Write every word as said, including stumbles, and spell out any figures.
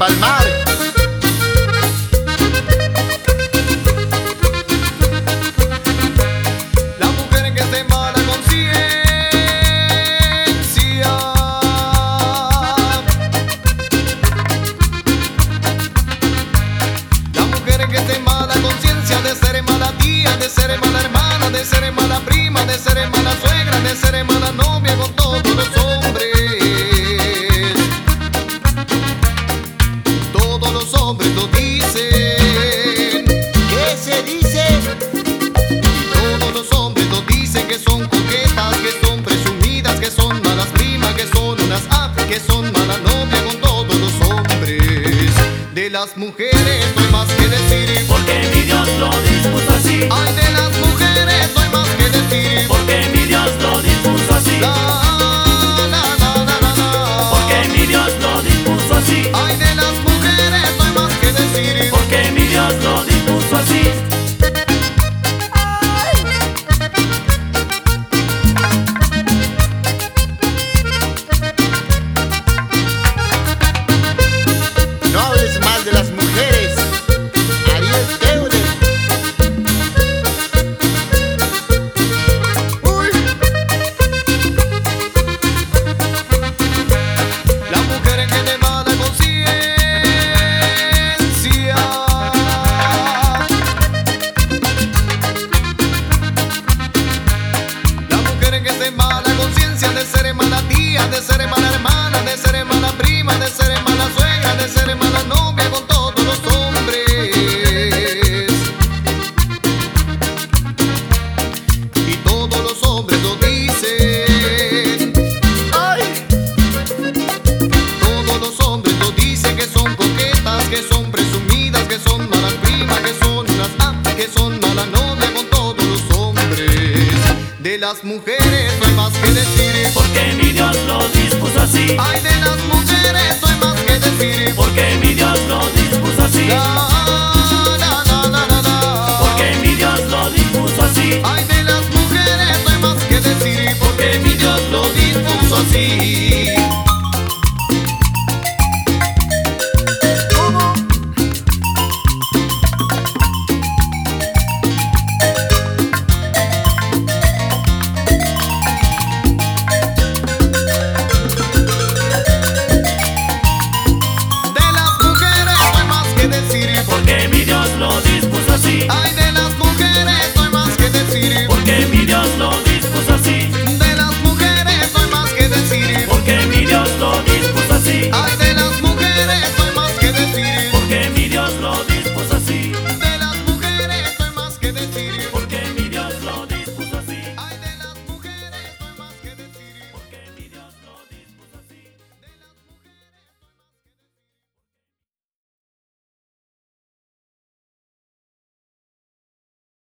Palmar. La mujer que es de mala conciencia, la mujer que es de mala conciencia, de ser mala tía, de ser mala hermana, de ser mala prima, de ser mala suegra, de ser mala novia con todos los hombres. Todos los hombres lo dicen. ¿Qué se dice? Todos los hombres lo dicen, que son coquetas, que son presumidas, que son malas primas, que son unas ah, que son mala novia con todos los hombres. De las mujeres no hay más que decir, porque mi Dios lo dispuso así. ay, de las mujeres no hay más que decir, Porque mi Dios lo dispuso así. la, la, la, la, la, la. Porque mi Dios lo dispuso así. Ay, de las mujeres no hay más que decir, Porque mi Dios lo dispuso así. No hables más de las mujeres. Ariel Teure. Uy. la mujer que de mala conciencia, la mujer que es de mala conciencia, de ser mala tía, de ser mala hermana, de ser mala prima, de ser mala suegra, de ser mala novia con todos los hombres. Y todos los hombres lo dicen. Ay. Todos los hombres lo dicen, que son coquetas, que son presumidas, que son malas primas, que son unas ah, que son mala novia con todos los hombres. De las mujeres no hay más que decir, Porque mi Dios lo dispuso así. ay, de